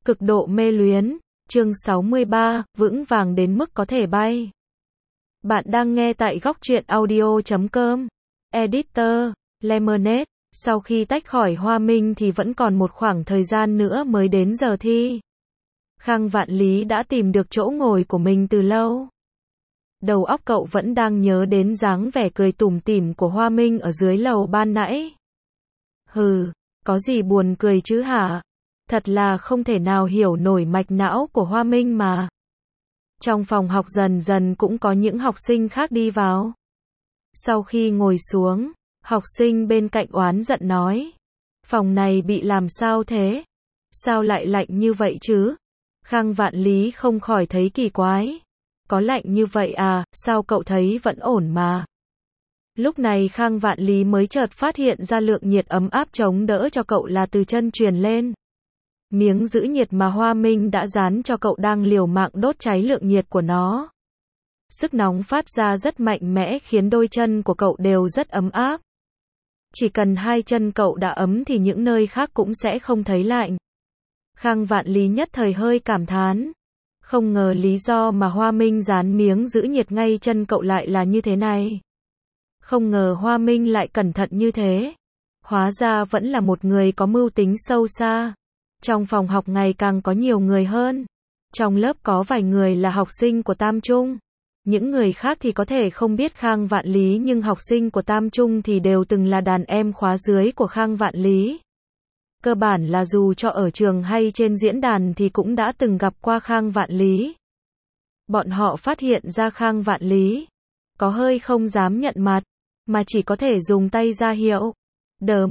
Cực độ mê luyến, chương 63, vững vàng đến mức có thể bay. Bạn đang nghe tại góc truyện audio.com. Editor, Lemonade. Sau khi tách khỏi Hoa Minh thì vẫn còn một khoảng thời gian nữa mới đến giờ thi. Khang Vạn Lý đã tìm được chỗ ngồi của mình từ lâu. Đầu óc cậu vẫn đang nhớ đến dáng vẻ cười tủm tỉm của Hoa Minh ở dưới lầu ban nãy. Hừ, có gì buồn cười chứ hả? Thật là không thể nào hiểu nổi mạch não của Hoa Minh mà. Trong phòng học dần dần cũng có những học sinh khác đi vào. Sau khi ngồi xuống, học sinh bên cạnh oán giận nói. Phòng này bị làm sao thế? Sao lại lạnh như vậy chứ? Khang Vạn Lý không khỏi thấy kỳ quái. Có lạnh như vậy à, sao cậu thấy vẫn ổn mà. Lúc này Khang Vạn Lý mới chợt phát hiện ra lượng nhiệt ấm áp chống đỡ cho cậu là từ chân truyền lên. Miếng giữ nhiệt mà Hoa Minh đã dán cho cậu đang liều mạng đốt cháy lượng nhiệt của nó. Sức nóng phát ra rất mạnh mẽ khiến đôi chân của cậu đều rất ấm áp. Chỉ cần hai chân cậu đã ấm thì những nơi khác cũng sẽ không thấy lạnh. Khang Vạn Lý nhất thời hơi cảm thán. Không ngờ lý do mà Hoa Minh dán miếng giữ nhiệt ngay chân cậu lại là như thế này. Không ngờ Hoa Minh lại cẩn thận như thế. Hóa ra vẫn là một người có mưu tính sâu xa. Trong phòng học ngày càng có nhiều người hơn. Trong lớp có vài người là học sinh của Tam Trung. Những người khác thì có thể không biết Khang Vạn Lý nhưng học sinh của Tam Trung thì đều từng là đàn em khóa dưới của Khang Vạn Lý. Cơ bản là dù cho ở trường hay trên diễn đàn thì cũng đã từng gặp qua Khang Vạn Lý. Bọn họ phát hiện ra Khang Vạn Lý có hơi không dám nhận mặt, mà chỉ có thể dùng tay ra hiệu. Đờ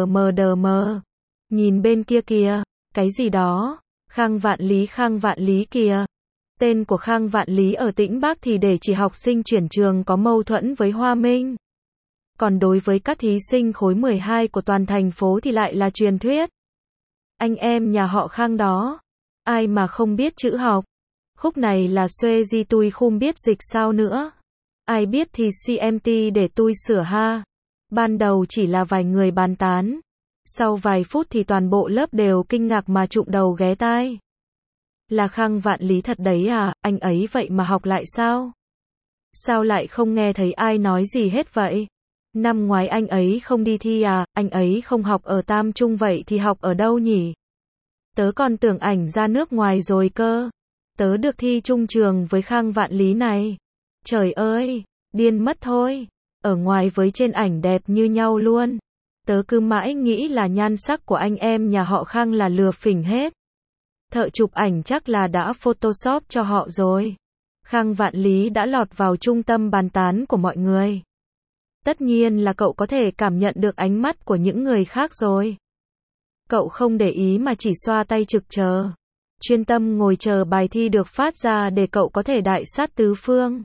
mờ. Nhìn bên kia kìa, cái gì đó, Khang Vạn Lý kìa. Tên của Khang Vạn Lý ở Tĩnh Bắc thì để chỉ học sinh chuyển trường có mâu thuẫn với Hoa Minh. Còn đối với các thí sinh khối 12 của toàn thành phố thì lại là truyền thuyết. Anh em nhà họ Khang đó, ai mà không biết chữ học. Khúc này là xuê di tui không biết dịch sao nữa. Ai biết thì CMT để tui sửa ha. Ban đầu chỉ là vài người bàn tán. Sau vài phút thì toàn bộ lớp đều kinh ngạc mà trụm đầu ghé tai. Là Khang Vạn Lý thật đấy à, anh ấy vậy mà học lại sao? Sao lại không nghe thấy ai nói gì hết vậy? Năm ngoái anh ấy không đi thi à, anh ấy không học ở Tam Trung vậy thì học ở đâu nhỉ? Tớ còn tưởng ảnh ra nước ngoài rồi cơ. Tớ được thi chung trường với Khang Vạn Lý này. Trời ơi, điên mất thôi. Ở ngoài với trên ảnh đẹp như nhau luôn. Tớ cứ mãi nghĩ là nhan sắc của anh em nhà họ Khang là lừa phỉnh hết. Thợ chụp ảnh chắc là đã photoshop cho họ rồi. Khang Vạn Lý đã lọt vào trung tâm bàn tán của mọi người. Tất nhiên là cậu có thể cảm nhận được ánh mắt của những người khác rồi. Cậu không để ý mà chỉ xoa tay trực chờ. Chuyên tâm ngồi chờ bài thi được phát ra để cậu có thể đại sát tứ phương.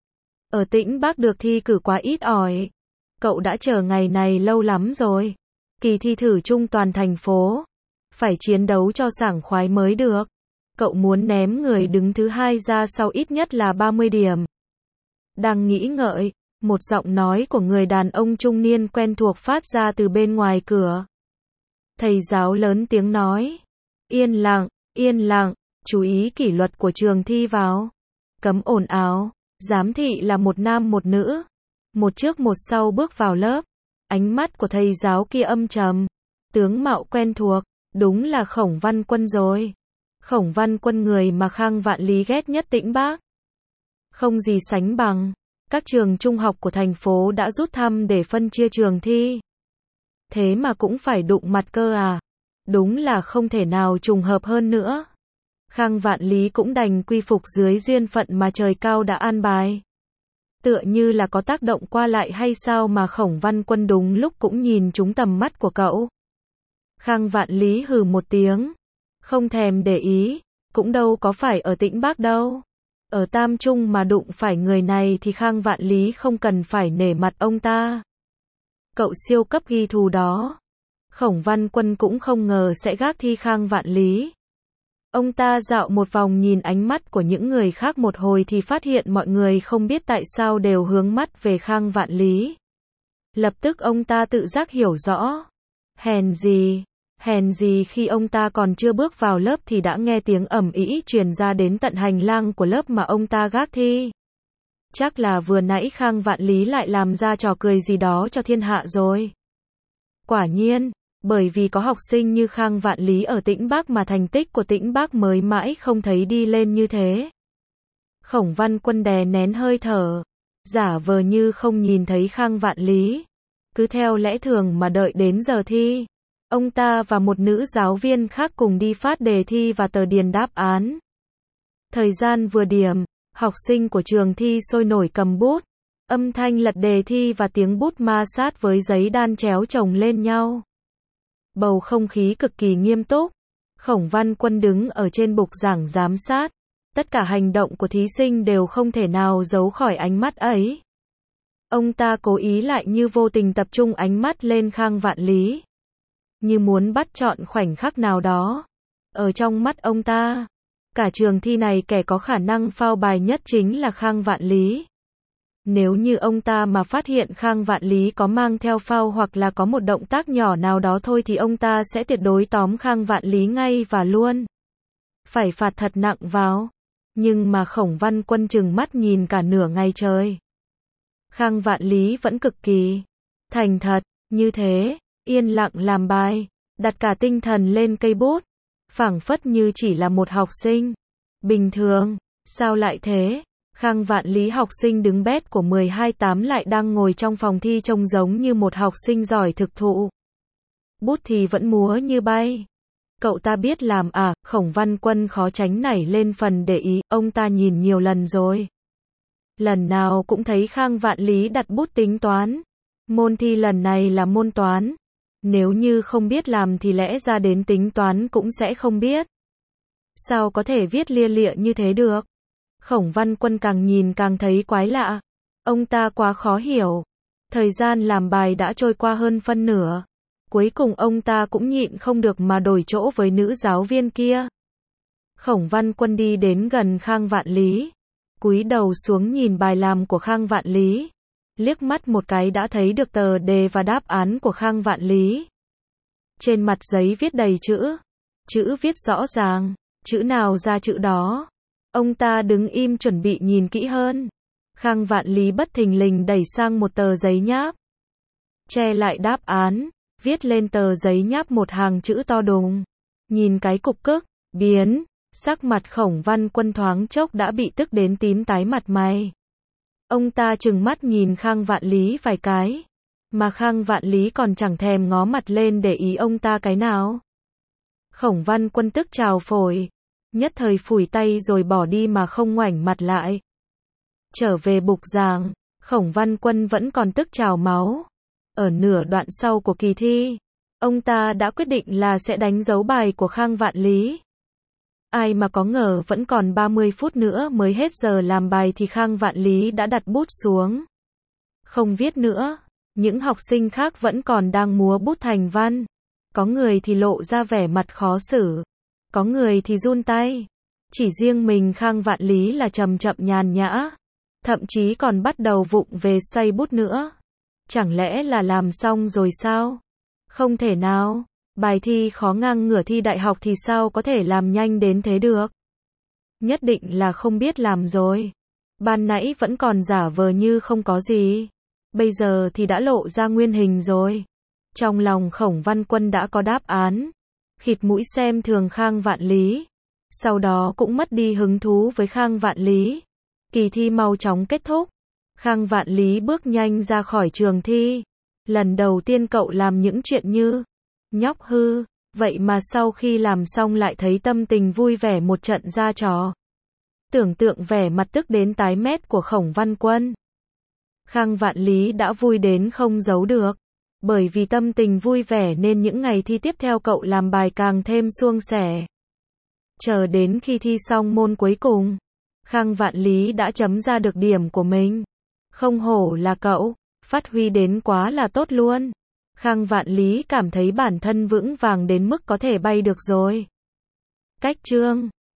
Ở Tĩnh Bắc được thi cử quá ít ỏi. Cậu đã chờ ngày này lâu lắm rồi. Kỳ thi thử chung toàn thành phố. Phải chiến đấu cho sảng khoái mới được. Cậu muốn ném người đứng thứ hai ra sau ít nhất là 30 điểm. Đang nghĩ ngợi, một giọng nói của người đàn ông trung niên quen thuộc phát ra từ bên ngoài cửa. Thầy giáo lớn tiếng nói. Yên lặng, chú ý kỷ luật của trường thi vào. Cấm ồn ào, giám thị là một nam một nữ. Một trước một sau bước vào lớp. Ánh mắt của thầy giáo kia âm trầm. Tướng mạo quen thuộc, đúng là Khổng Văn Quân rồi. Khổng Văn Quân người mà Khang Vạn Lý ghét nhất Tĩnh Bắc. Không gì sánh bằng. Các trường trung học của thành phố đã rút thăm để phân chia trường thi. Thế mà cũng phải đụng mặt cơ à. Đúng là không thể nào trùng hợp hơn nữa. Khang Vạn Lý cũng đành quy phục dưới duyên phận mà trời cao đã an bài. Tựa như là có tác động qua lại hay sao mà Khổng Văn Quân đúng lúc cũng nhìn trúng tầm mắt của cậu. Khang Vạn Lý hừ một tiếng. Không thèm để ý, cũng đâu có phải ở Tĩnh Bắc đâu. Ở Tam Trung mà đụng phải người này thì Khang Vạn Lý không cần phải nể mặt ông ta. Cậu siêu cấp ghi thù đó. Khổng Văn Quân cũng không ngờ sẽ gác thi Khang Vạn Lý. Ông ta dạo một vòng nhìn ánh mắt của những người khác một hồi thì phát hiện mọi người không biết tại sao đều hướng mắt về Khang Vạn Lý. Lập tức ông ta tự giác hiểu rõ. Hèn gì, Hèn gì khi ông ta còn chưa bước vào lớp thì đã nghe tiếng ầm ĩ truyền ra đến tận hành lang của lớp mà ông ta gác thi. Chắc là vừa nãy Khang Vạn Lý lại làm ra trò cười gì đó cho thiên hạ rồi. Quả nhiên, bởi vì có học sinh như Khang Vạn Lý ở Tĩnh Bắc mà thành tích của Tĩnh Bắc mới mãi không thấy đi lên như thế. Khổng Văn Quân đè nén hơi thở, giả vờ như không nhìn thấy Khang Vạn Lý. Cứ theo lẽ thường mà đợi đến giờ thi, ông ta và một nữ giáo viên khác cùng đi phát đề thi và tờ điền đáp án. Thời gian vừa điểm, học sinh của trường thi sôi nổi cầm bút, âm thanh lật đề thi và tiếng bút ma sát với giấy đan chéo chồng lên nhau. Bầu không khí cực kỳ nghiêm túc. Khổng Văn Quân đứng ở trên bục giảng giám sát. Tất cả hành động của thí sinh đều không thể nào giấu khỏi ánh mắt ấy. Ông ta cố ý lại như vô tình tập trung ánh mắt lên Khang Vạn Lý, như muốn bắt chọn khoảnh khắc nào đó. Ở trong mắt ông ta, cả trường thi này kẻ có khả năng phao bài nhất chính là Khang Vạn Lý. Nếu như ông ta mà phát hiện Khang Vạn Lý có mang theo phao hoặc là có một động tác nhỏ nào đó thôi thì ông ta sẽ tuyệt đối tóm Khang Vạn Lý ngay và luôn. Phải phạt thật nặng vào. Nhưng mà Khổng Văn Quân trừng mắt nhìn cả nửa ngày trời. Khang Vạn Lý vẫn cực kỳ thành thật, như thế, yên lặng làm bài, đặt cả tinh thần lên cây bút, phảng phất như chỉ là một học sinh bình thường. Sao lại thế? Khang Vạn Lý học sinh đứng bét của 12/8 lại đang ngồi trong phòng thi trông giống như một học sinh giỏi thực thụ. Bút thì vẫn múa như bay. Cậu ta biết làm à? Khổng Văn Quân khó tránh nảy lên phần để ý, ông ta nhìn nhiều lần rồi. Lần nào cũng thấy Khang Vạn Lý đặt bút tính toán. Môn thi lần này là môn toán. Nếu như không biết làm thì lẽ ra đến tính toán cũng sẽ không biết. Sao có thể viết lia lịa như thế được? Khổng Văn Quân càng nhìn càng thấy quái lạ. Ông ta quá khó hiểu. Thời gian làm bài đã trôi qua hơn phân nửa. Cuối cùng ông ta cũng nhịn không được mà đổi chỗ với nữ giáo viên kia. Khổng Văn Quân đi đến gần Khang Vạn Lý, cúi đầu xuống nhìn bài làm của Khang Vạn Lý. Liếc mắt một cái đã thấy được tờ đề và đáp án của Khang Vạn Lý. Trên mặt giấy viết đầy chữ viết rõ ràng, chữ nào ra chữ đó. Ông ta đứng im chuẩn bị nhìn kỹ hơn. Khang Vạn Lý bất thình lình đẩy sang một tờ giấy nháp, che lại đáp án, viết lên tờ giấy nháp một hàng chữ to đùng. Nhìn cái cục cức, biến, sắc mặt Khổng Văn Quân thoáng chốc đã bị tức đến tím tái mặt mày. Ông ta trừng mắt nhìn Khang Vạn Lý vài cái, mà Khang Vạn Lý còn chẳng thèm ngó mặt lên để ý ông ta cái nào. Khổng Văn Quân tức trào phổi, nhất thời phủi tay rồi bỏ đi mà không ngoảnh mặt lại. Trở về bục giảng, Khổng Văn Quân vẫn còn tức trào máu. Ở nửa đoạn sau của kỳ thi, ông ta đã quyết định là sẽ đánh dấu bài của Khang Vạn Lý. Ai mà có ngờ vẫn còn 30 phút nữa mới hết giờ làm bài thì Khang Vạn Lý đã đặt bút xuống. Không viết nữa, những học sinh khác vẫn còn đang múa bút thành văn. Có người thì lộ ra vẻ mặt khó xử, có người thì run tay. Chỉ riêng mình Khang Vạn Lý là chậm chậm nhàn nhã, thậm chí còn bắt đầu vụng về xoay bút nữa. Chẳng lẽ là làm xong rồi sao? Không thể nào, bài thi khó ngang ngửa thi đại học thì sao có thể làm nhanh đến thế được? Nhất định là không biết làm rồi. Ban nãy vẫn còn giả vờ như không có gì, bây giờ thì đã lộ ra nguyên hình rồi. Trong lòng Khổng Văn Quân đã có đáp án, khịt mũi xem thường Khang Vạn Lý, sau đó cũng mất đi hứng thú với Khang Vạn Lý. Kỳ thi mau chóng kết thúc. Khang Vạn Lý bước nhanh ra khỏi trường thi. Lần đầu tiên cậu làm những chuyện như nhóc hư, vậy mà sau khi làm xong lại thấy tâm tình vui vẻ một trận ra trò. Tưởng tượng vẻ mặt tức đến tái mét của Khổng Văn Quân. Khang Vạn Lý đã vui đến không giấu được. Bởi vì tâm tình vui vẻ nên những ngày thi tiếp theo cậu làm bài càng thêm suôn sẻ. Chờ đến khi thi xong môn cuối cùng, Khang Vạn Lý đã chấm ra được điểm của mình. Không hổ là cậu, phát huy đến quá là tốt luôn. Khang Vạn Lý cảm thấy bản thân vững vàng đến mức có thể bay được rồi. Cách chương